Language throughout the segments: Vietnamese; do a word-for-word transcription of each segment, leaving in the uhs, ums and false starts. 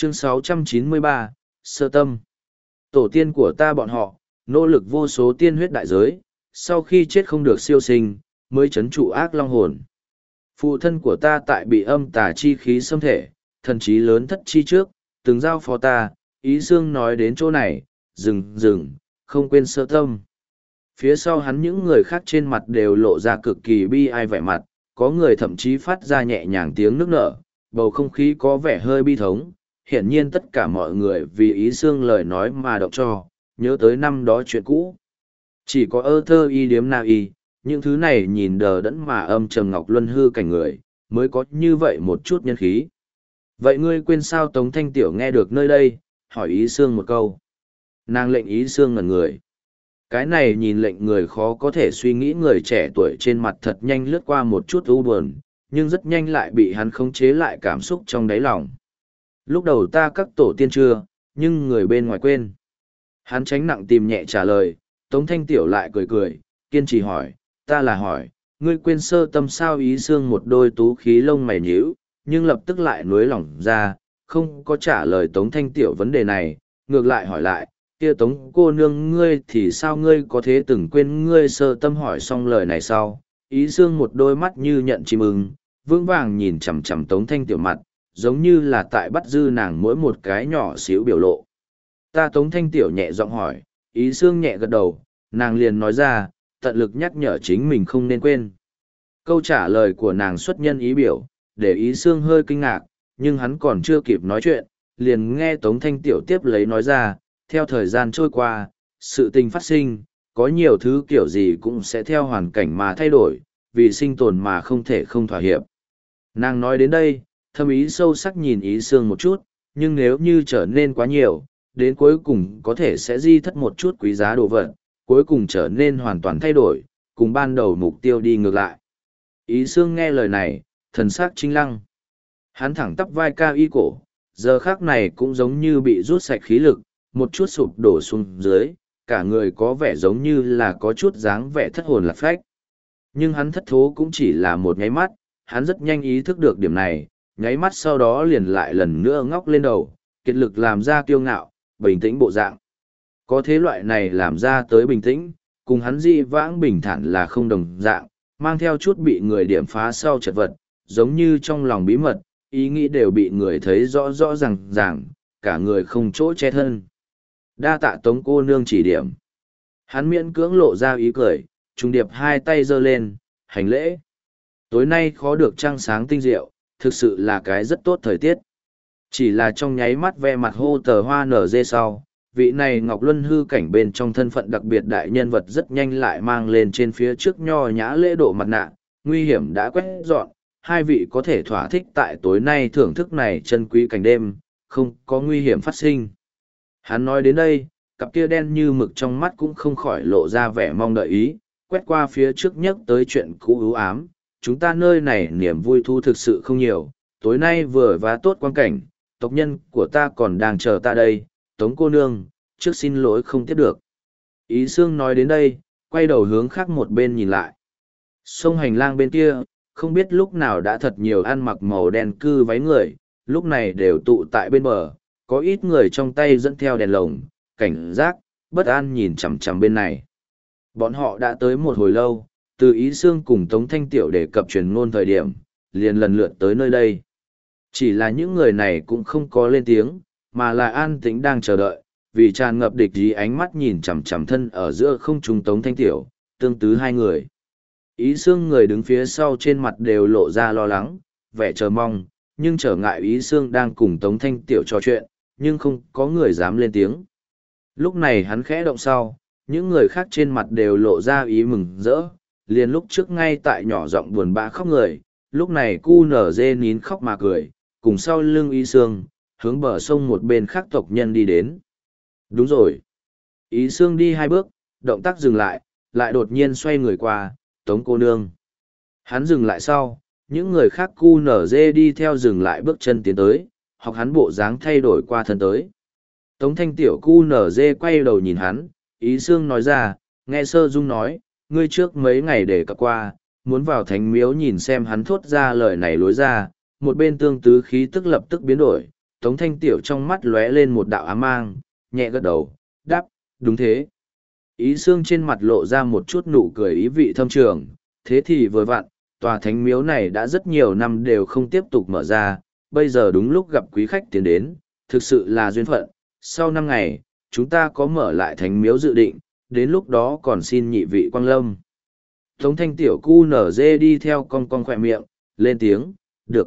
Chương sáu trăm chín mươi ba, Sơ Tâm. Tổ tiên của ta bọn họ, nỗ lực vô số tiên huyết đại giới, sau khi chết không được siêu sinh, mới chấn trụ ác long hồn. Phụ thân của ta tại bị âm tà chi khí xâm thể, thần trí lớn thất chi trước, từng giao phó ta, ý xương nói đến chỗ này, dừng dừng, không quên Sơ Tâm. Phía sau hắn những người khác trên mặt đều lộ ra cực kỳ bi ai vẻ mặt, có người thậm chí phát ra nhẹ nhàng tiếng nức nở, bầu không khí có vẻ hơi bi thống. Hiển nhiên tất cả mọi người vì ý xương lời nói mà động cho, nhớ tới năm đó chuyện cũ. Chỉ có ơ thơ y điếm na y, những thứ này nhìn đờ đẫn mà âm trầm ngọc luân hư cảnh người, mới có như vậy một chút nhân khí. Vậy ngươi quên sao Tống Thanh Tiểu nghe được nơi đây, hỏi ý xương một câu. Nàng lệnh ý xương ngẩn người. Cái này nhìn lệnh người khó có thể suy nghĩ người trẻ tuổi trên mặt thật nhanh lướt qua một chút u buồn, nhưng rất nhanh lại bị hắn khống chế lại cảm xúc trong đáy lòng. Lúc đầu ta các tổ tiên chưa, nhưng người bên ngoài quên. Hắn tránh nặng tìm nhẹ trả lời, Tống Thanh Tiểu lại cười cười, kiên trì hỏi, ta là hỏi, ngươi quên Sơ Tâm sao? Ý xương một đôi tú khí lông mày nhíu, nhưng lập tức lại nuối lỏng ra, không có trả lời Tống Thanh Tiểu vấn đề này, ngược lại hỏi lại, kia Tống cô nương ngươi thì sao ngươi có thế từng quên ngươi Sơ Tâm? Hỏi xong lời này sau, ý xương một đôi mắt như nhận chim ưng, vững vàng nhìn chằm chằm Tống Thanh Tiểu mặt, giống như là tại bắt dư nàng mỗi một cái nhỏ xíu biểu lộ. Ta Tống Thanh Tiểu nhẹ giọng hỏi, ý xương nhẹ gật đầu, nàng liền nói ra, tận lực nhắc nhở chính mình không nên quên. Câu trả lời của nàng xuất nhân ý biểu, để ý xương hơi kinh ngạc, nhưng hắn còn chưa kịp nói chuyện, liền nghe Tống Thanh Tiểu tiếp lấy nói ra, theo thời gian trôi qua, sự tình phát sinh, có nhiều thứ kiểu gì cũng sẽ theo hoàn cảnh mà thay đổi, vì sinh tồn mà không thể không thỏa hiệp. Nàng nói đến đây, thâm ý sâu sắc nhìn ý xương một chút, nhưng nếu như trở nên quá nhiều, đến cuối cùng có thể sẽ di thất một chút quý giá đồ vật, cuối cùng trở nên hoàn toàn thay đổi, cùng ban đầu mục tiêu đi ngược lại. Ý xương nghe lời này, thần sắc chính lăng. Hắn thẳng tắp vai cao y cổ, giờ khác này cũng giống như bị rút sạch khí lực, một chút sụp đổ xuống dưới, cả người có vẻ giống như là có chút dáng vẻ thất hồn lạc phách. Nhưng hắn thất thố cũng chỉ là một nháy mắt, hắn rất nhanh ý thức được điểm này, nháy mắt sau đó liền lại lần nữa ngóc lên đầu, kiệt lực làm ra kiêu ngạo, bình tĩnh bộ dạng. Có thế loại này làm ra tới bình tĩnh, cùng hắn dị vãng bình thản là không đồng dạng, mang theo chút bị người điểm phá sau chật vật, giống như trong lòng bí mật, ý nghĩ đều bị người thấy rõ rõ ràng ràng, cả người không chỗ che thân. Đa tạ Tống cô nương chỉ điểm. Hắn miễn cưỡng lộ ra ý cười, trùng điệp hai tay giơ lên, hành lễ. Tối nay khó được trăng sáng tinh diệu, thực sự là cái rất tốt thời tiết. Chỉ là trong nháy mắt ve mặt hô tờ hoa nở dê sau, vị này Ngọc Luân hư cảnh bên trong thân phận đặc biệt đại nhân vật rất nhanh lại mang lên trên phía trước nho nhã lễ độ mặt nạ, nguy hiểm đã quét dọn, hai vị có thể thỏa thích tại tối nay thưởng thức này chân quý cảnh đêm, không có nguy hiểm phát sinh. Hắn nói đến đây, cặp kia đen như mực trong mắt cũng không khỏi lộ ra vẻ mong đợi ý, quét qua phía trước nhắc tới chuyện cũ ưu ám, chúng ta nơi này niềm vui thu thực sự không nhiều, tối nay vừa và tốt quan cảnh, tộc nhân của ta còn đang chờ ta đây, Tống cô nương, trước xin lỗi không tiếp được. Ý xương nói đến đây, quay đầu hướng khác một bên nhìn lại. Sông hành lang bên kia, không biết lúc nào đã thật nhiều ăn mặc màu đen cư váy người, lúc này đều tụ tại bên bờ, có ít người trong tay dẫn theo đèn lồng, cảnh giác, bất an nhìn chằm chằm bên này. Bọn họ đã tới một hồi lâu, từ Ý Xương cùng Tống Thanh Tiểu đề cập truyền ngôn thời điểm, liền lần lượt tới nơi đây. Chỉ là những người này cũng không có lên tiếng, mà là an tĩnh đang chờ đợi, vì tràn ngập địch ý ánh mắt nhìn chằm chằm thân ở giữa không trung Tống Thanh Tiểu, tương tứ hai người. Ý Xương người đứng phía sau trên mặt đều lộ ra lo lắng, vẻ chờ mong, nhưng trở ngại Ý Xương đang cùng Tống Thanh Tiểu trò chuyện, nhưng không có người dám lên tiếng. Lúc này hắn khẽ động sau, những người khác trên mặt đều lộ ra ý mừng rỡ, liền lúc trước ngay tại nhỏ giọng buồn bã khóc người, lúc này cu nở dê nín khóc mà cười, cùng sau lưng Ý Xương, hướng bờ sông một bên khác tộc nhân đi đến. Đúng rồi. Ý Xương đi hai bước, động tác dừng lại, lại đột nhiên xoay người qua, Tống cô nương. Hắn dừng lại sau, những người khác cu nở dê đi theo dừng lại bước chân tiến tới, hoặc hắn bộ dáng thay đổi qua thân tới. Tống Thanh Tiểu cu nở dê quay đầu nhìn hắn, Ý Xương nói ra, nghe Sơ Dung nói, ngươi trước mấy ngày để cập qua, muốn vào thánh miếu nhìn xem hắn thốt ra lời này lối ra, một bên tương tứ khí tức lập tức biến đổi, Tống Thanh Tiểu trong mắt lóe lên một đạo ám mang, nhẹ gật đầu, đáp, đúng thế. Ý xương trên mặt lộ ra một chút nụ cười ý vị thâm trường, thế thì vừa vặn, tòa thánh miếu này đã rất nhiều năm đều không tiếp tục mở ra, bây giờ đúng lúc gặp quý khách tiến đến, thực sự là duyên phận, sau năm ngày, chúng ta có mở lại thánh miếu dự định, đến lúc đó còn xin nhị vị quang lâm. Tống Thanh Tiểu cu nở dê đi theo con con khỏe miệng, lên tiếng, được.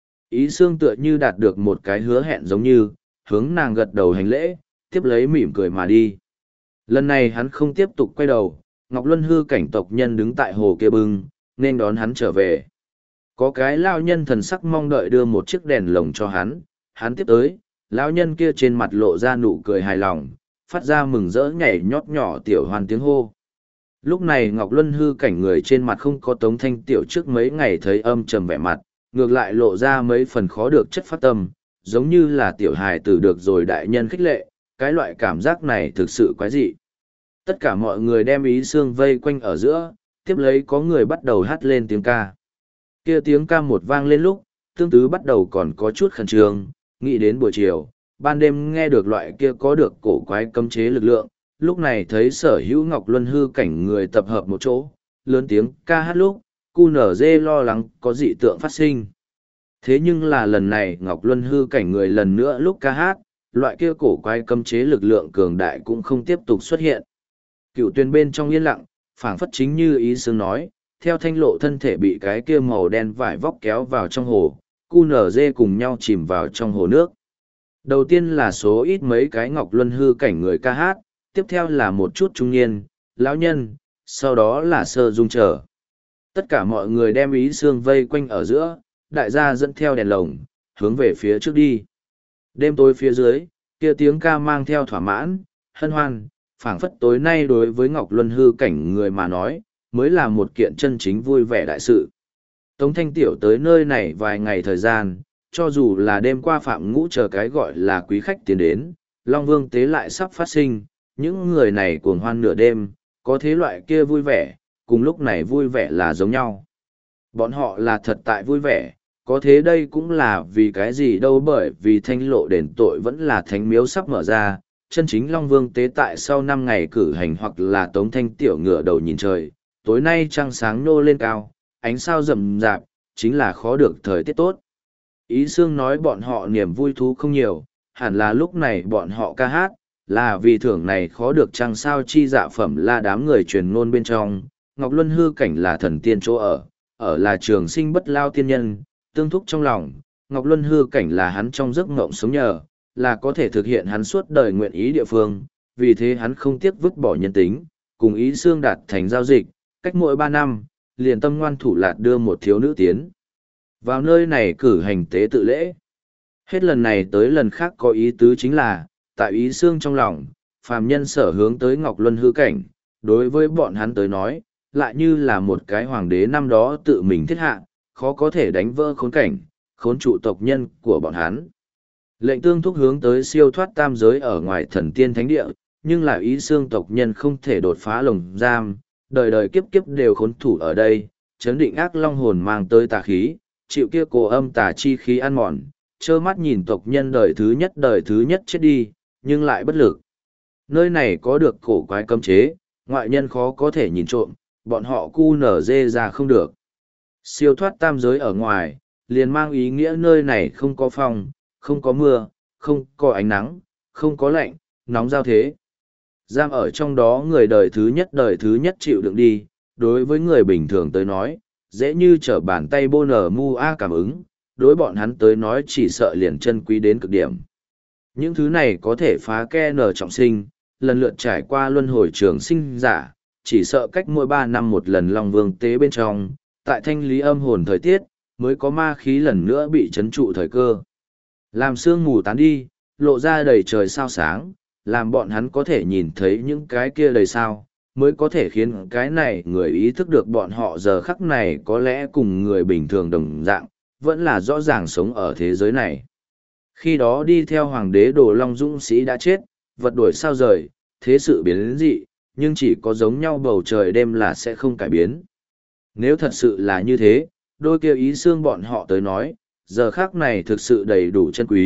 Ý xương tựa như đạt được một cái hứa hẹn giống như, hướng nàng gật đầu hành lễ, tiếp lấy mỉm cười mà đi. Lần này hắn không tiếp tục quay đầu, Ngọc Luân hư cảnh tộc nhân đứng tại hồ kia bưng, nên đón hắn trở về. Có cái lao nhân thần sắc mong đợi đưa một chiếc đèn lồng cho hắn, hắn tiếp tới, lão nhân kia trên mặt lộ ra nụ cười hài lòng, phát ra mừng rỡ nhảy nhót nhỏ tiểu hoàn tiếng hô. Lúc này Ngọc Luân hư cảnh người trên mặt không có Tống Thanh Tiểu trước mấy ngày thấy âm trầm vẻ mặt, ngược lại lộ ra mấy phần khó được chất phát tâm, giống như là tiểu hài tử được rồi đại nhân khích lệ, cái loại cảm giác này thực sự quái dị. Tất cả mọi người đem ý xương vây quanh ở giữa, tiếp lấy có người bắt đầu hát lên tiếng ca. Kia tiếng ca một vang lên lúc, tương tứ bắt đầu còn có chút khẩn trương, nghĩ đến buổi chiều, ban đêm nghe được loại kia có được cổ quái cấm chế lực lượng, lúc này thấy sở hữu Ngọc Luân hư cảnh người tập hợp một chỗ, lớn tiếng ca hát lúc, cu nở dê lo lắng có dị tượng phát sinh. Thế nhưng là lần này Ngọc Luân hư cảnh người lần nữa lúc ca hát, loại kia cổ quái cấm chế lực lượng cường đại cũng không tiếp tục xuất hiện. Cựu tuyên bên trong yên lặng, phảng phất chính như ý xương nói, theo thanh lộ thân thể bị cái kia màu đen vải vóc kéo vào trong hồ, cu nở dê cùng nhau chìm vào trong hồ nước. Đầu tiên là số ít mấy cái Ngọc Luân hư cảnh người ca hát, tiếp theo là một chút trung niên, lão nhân, sau đó là sơ dung trở. Tất cả mọi người đem ý xương vây quanh ở giữa, đại gia dẫn theo đèn lồng, hướng về phía trước đi. Đêm tối phía dưới, kia tiếng ca mang theo thỏa mãn, hân hoan, phảng phất tối nay đối với Ngọc Luân hư cảnh người mà nói, mới là một kiện chân chính vui vẻ đại sự. Tống Thanh Tiểu tới nơi này vài ngày thời gian, cho dù là đêm qua Phạm Ngũ chờ cái gọi là quý khách tiến đến, Long Vương tế lại sắp phát sinh, những người này cuồng hoan nửa đêm, có thế loại kia vui vẻ, cùng lúc này vui vẻ là giống nhau. Bọn họ là thật tại vui vẻ, có thế đây cũng là vì cái gì đâu, bởi vì thanh lộ đền tội vẫn là thánh miếu sắp mở ra, chân chính Long Vương tế tại sau năm ngày cử hành hoặc là Tống Thanh Tiểu ngửa đầu nhìn trời, tối nay trăng sáng nô lên cao, ánh sao rậm rạp, chính là khó được thời tiết tốt. Ý xương nói bọn họ niềm vui thú không nhiều, hẳn là lúc này bọn họ ca hát, là vì thưởng này khó được trăng sao chi dạ phẩm là đám người truyền ngôn bên trong, Ngọc Luân hư cảnh là thần tiên chỗ ở, ở là trường sinh bất lao tiên nhân, tương thúc trong lòng, Ngọc Luân hư cảnh là hắn trong giấc ngộng sống nhờ, là có thể thực hiện hắn suốt đời nguyện ý địa phương, vì thế hắn không tiếc vứt bỏ nhân tính, cùng ý xương đạt thành giao dịch, cách mỗi ba năm, liền tâm ngoan thủ lạt đưa một thiếu nữ tiến. Vào nơi này cử hành tế tự lễ. Hết lần này tới lần khác có ý tứ chính là, tại ý xương trong lòng, phàm nhân sở hướng tới Ngọc Luân hư cảnh, đối với bọn hắn tới nói, lại như là một cái hoàng đế năm đó tự mình thiết hạ, khó có thể đánh vỡ khốn cảnh, khốn trụ tộc nhân của bọn hắn. Lệnh tương thúc hướng tới siêu thoát tam giới ở ngoài thần tiên thánh địa, nhưng là ý xương tộc nhân không thể đột phá lồng giam, đời đời kiếp kiếp đều khốn thủ ở đây, chấn định ác long hồn mang tới tà khí, chịu kia cổ âm tà chi khí ăn mòn, trơ mắt nhìn tộc nhân đời thứ nhất đời thứ nhất chết đi, nhưng lại bất lực. Nơi này có được cổ quái cấm chế, ngoại nhân khó có thể nhìn trộm, bọn họ cu nở dê ra không được. Siêu thoát tam giới ở ngoài, liền mang ý nghĩa nơi này không có phong, không có mưa, không có ánh nắng, không có lạnh, nóng giao thế. Giam ở trong đó người đời thứ nhất đời thứ nhất chịu đựng đi, đối với người bình thường tới nói, dễ như trở bàn tay bô nở mu a cảm ứng, đối bọn hắn tới nói chỉ sợ liền chân quý đến cực điểm. Những thứ này có thể phá ke nở trọng sinh, lần lượt trải qua luân hồi trường sinh giả, chỉ sợ cách mỗi ba năm một lần Long Vương tế bên trong, tại thanh lý âm hồn thời tiết, mới có ma khí lần nữa bị chấn trụ thời cơ. Làm sương mù tán đi, lộ ra đầy trời sao sáng, làm bọn hắn có thể nhìn thấy những cái kia đầy sao, mới có thể khiến cái này người ý thức được bọn họ giờ khắc này có lẽ cùng người bình thường đồng dạng, vẫn là rõ ràng sống ở thế giới này. Khi đó đi theo hoàng đế Đồ Long Dũng sĩ đã chết, vật đuổi sao rời, thế sự biến dị, nhưng chỉ có giống nhau bầu trời đêm là sẽ không cải biến. Nếu thật sự là như thế, đôi kia ý xương bọn họ tới nói, giờ khắc này thực sự đầy đủ chân quý,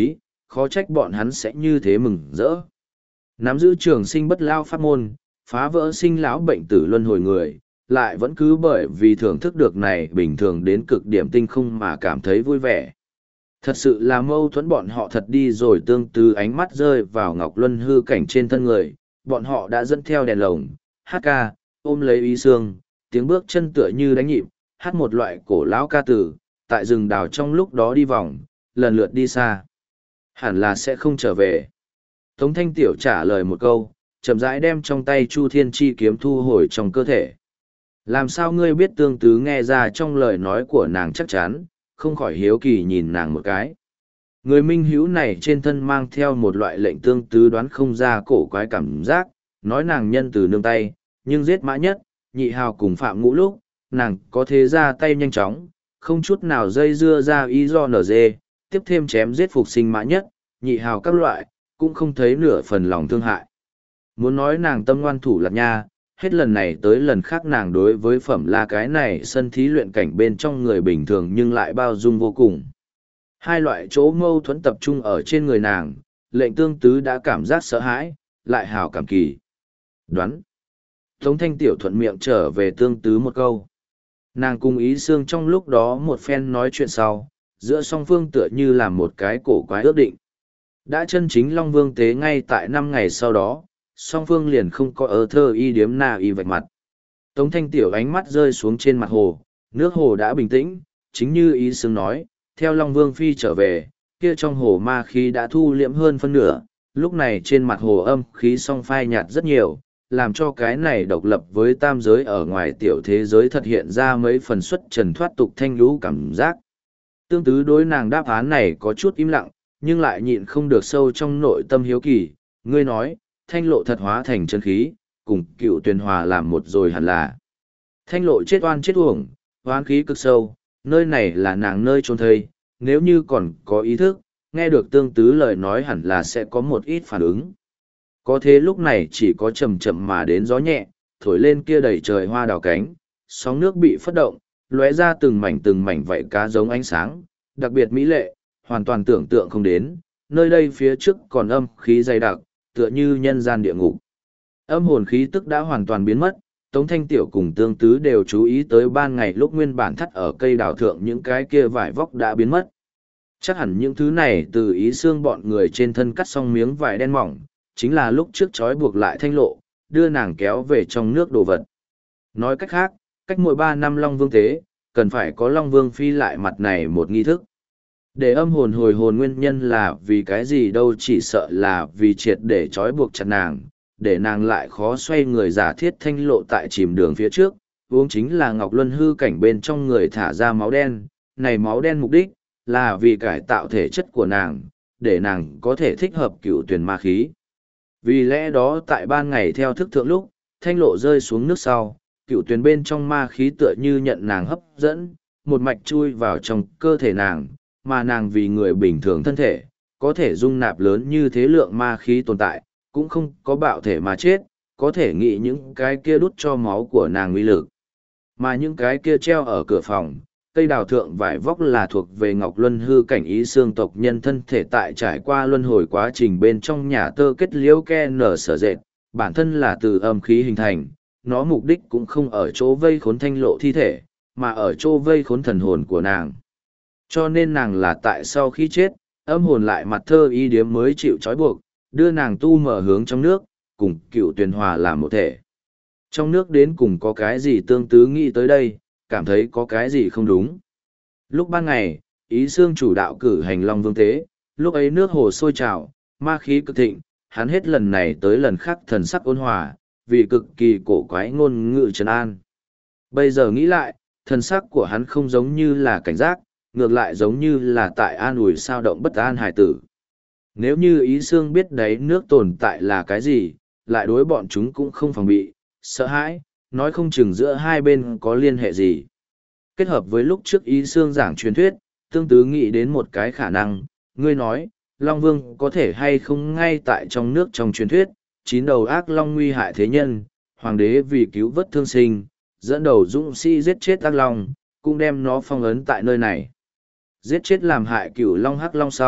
khó trách bọn hắn sẽ như thế mừng rỡ. Nắm giữ trường sinh bất lao pháp môn, phá vỡ sinh lão bệnh tử luân hồi người, lại vẫn cứ bởi vì thưởng thức được này bình thường đến cực điểm tinh không mà cảm thấy vui vẻ. Thật sự là mâu thuẫn, bọn họ thật đi rồi. Tương Tư ánh mắt rơi vào Ngọc Luân hư cảnh trên thân người, bọn họ đã dẫn theo đèn lồng, hát ca, ôm lấy ý xương, tiếng bước chân tựa như đánh nhịp, hát một loại cổ lão ca tử, tại rừng đào trong lúc đó đi vòng, lần lượt đi xa. Hẳn là sẽ không trở về. Tống Thanh Tiểu trả lời một câu, chậm rãi đem trong tay Chu Thiên Chi kiếm thu hồi trong cơ thể. Làm sao ngươi biết? Tương Tứ nghe ra trong lời nói của nàng chắc chắn, không khỏi hiếu kỳ nhìn nàng một cái. Người minh hữu này trên thân mang theo một loại lệnh Tương Tứ đoán không ra cổ quái cảm giác, nói nàng nhân từ nương tay, nhưng giết Mã Nhất, Nhị Hào cùng Phạm Ngũ lúc, nàng có thế ra tay nhanh chóng, không chút nào dây dưa ra ý do nở dê, tiếp thêm chém giết phục sinh Mã Nhất, Nhị Hào các loại, cũng không thấy nửa phần lòng thương hại. Muốn nói nàng tâm ngoan thủ lạt nha, hết lần này tới lần khác nàng đối với Phẩm La cái này sân thí luyện cảnh bên trong người bình thường nhưng lại bao dung vô cùng. Hai loại chỗ mâu thuẫn tập trung ở trên người nàng, lệnh Tương Tứ đã cảm giác sợ hãi, lại hào cảm kỳ. Đoán. Tống Thanh Tiểu thuận miệng trở về Tương Tứ một câu. Nàng cùng Ý Xương trong lúc đó một phen nói chuyện sau, giữa song phương tựa như là một cái cổ quái ước định. Đã chân chính Long Vương tế ngay tại năm ngày sau đó, song phương liền không có ở thơ y điếm na y vạch mặt. Tống Thanh Tiểu ánh mắt rơi xuống trên mặt hồ, nước hồ đã bình tĩnh, chính như Ý Xương nói, theo Long Vương Phi trở về, kia trong hồ ma khí đã thu liễm hơn phân nửa, lúc này trên mặt hồ âm khí song phai nhạt rất nhiều, làm cho cái này độc lập với tam giới ở ngoài tiểu thế giới thật hiện ra mấy phần xuất trần thoát tục thanh lũ cảm giác. Tương Tứ đối nàng đáp án này có chút im lặng, nhưng lại nhịn không được sâu trong nội tâm hiếu kỳ, ngươi nói, thanh lộ thật hóa thành chân khí, cùng cựu tuyền hòa làm một rồi hẳn là. Thanh lộ chết oan chết uổng, oan khí cực sâu, nơi này là nàng nơi trốn thây, nếu như còn có ý thức, nghe được Tương Tứ lời nói hẳn là sẽ có một ít phản ứng. Có thế lúc này chỉ có chậm chậm mà đến gió nhẹ, thổi lên kia đầy trời hoa đào cánh, sóng nước bị phất động, lóe ra từng mảnh từng mảnh vảy cá giống ánh sáng, đặc biệt mỹ lệ, hoàn toàn tưởng tượng không đến, nơi đây phía trước còn âm khí dày đặc, tựa như nhân gian địa ngục. Âm hồn khí tức đã hoàn toàn biến mất, Tống Thanh Tiểu cùng Tương Tứ đều chú ý tới ban ngày lúc nguyên bản thắt ở cây đào thượng những cái kia vải vóc đã biến mất. Chắc hẳn những thứ này từ Ý Xương bọn người trên thân cắt xong miếng vải đen mỏng, chính là lúc trước trói buộc lại Thanh lộ, đưa nàng kéo về trong nước đồ vật. Nói cách khác, cách mỗi ba năm Long Vương tế, cần phải có Long Vương Phi lại mặt này một nghi thức. Để âm hồn hồi hồn nguyên nhân là vì cái gì đâu, chỉ sợ là vì triệt để trói buộc chặt nàng, để nàng lại khó xoay người giả thiết Thanh lộ tại chìm đường phía trước, uống chính là Ngọc Luân hư cảnh bên trong người thả ra máu đen, này máu đen mục đích là vì cải tạo thể chất của nàng, để nàng có thể thích hợp cựu tuyển ma khí. Vì lẽ đó tại ban ngày theo thức thượng lúc, Thanh lộ rơi xuống nước sau, cựu tuyển bên trong ma khí tựa như nhận nàng hấp dẫn, một mạch chui vào trong cơ thể nàng, mà nàng vì người bình thường thân thể, có thể dung nạp lớn như thế lượng ma khí tồn tại, cũng không có bạo thể mà chết, có thể nghĩ những cái kia đút cho máu của nàng uy lực. Mà những cái kia treo ở cửa phòng, cây đào thượng vải vóc là thuộc về Ngọc Luân hư cảnh Ý Xương tộc nhân thân thể tại trải qua luân hồi quá trình bên trong nhà tơ kết liễu ke nở sở dệt, bản thân là từ âm khí hình thành, nó mục đích cũng không ở chỗ vây khốn Thanh lộ thi thể, mà ở chỗ vây khốn thần hồn của nàng. Cho nên nàng là tại sau khi chết, âm hồn lại mặt thơ y điếm mới chịu trói buộc, đưa nàng tu mở hướng trong nước, cùng cựu tuyền hòa làm một thể. Trong nước đến cùng có cái gì Tương Tứ nghĩ tới đây, cảm thấy có cái gì không đúng. Lúc ban ngày, Ý Xương chủ đạo cử hành Long Vương tế, lúc ấy nước hồ sôi trào, ma khí cực thịnh, hắn hết lần này tới lần khác thần sắc ôn hòa, vì cực kỳ cổ quái ngôn ngữ trấn an. Bây giờ nghĩ lại, thần sắc của hắn không giống như là cảnh giác, ngược lại giống như là tại an ủi sao động bất an hải tử. Nếu như Ý Xương biết đấy nước tồn tại là cái gì, lại đối bọn chúng cũng không phòng bị, sợ hãi, nói không chừng giữa hai bên có liên hệ gì. Kết hợp với lúc trước Ý Xương giảng truyền thuyết, Tương Tứ nghĩ đến một cái khả năng, ngươi nói, Long Vương có thể hay không ngay tại trong nước trong truyền thuyết, chín đầu ác long nguy hại thế nhân, hoàng đế vì cứu vớt thương sinh, dẫn đầu dũng sĩ giết chết ác long, cũng đem nó phong ấn tại nơi này. Giết chết làm hại cửu long hắc long sau,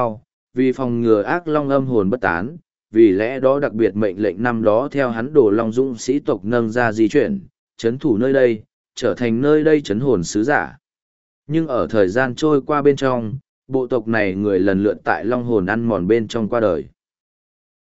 vì phòng ngừa ác long âm hồn bất tán, vì lẽ đó đặc biệt mệnh lệnh năm đó theo hắn đồ long dũng sĩ tộc nâng ra di chuyển, chấn thủ nơi đây, trở thành nơi đây chấn hồn sứ giả. Nhưng ở thời gian trôi qua bên trong, bộ tộc này người lần lượt tại long hồn ăn mòn bên trong qua đời.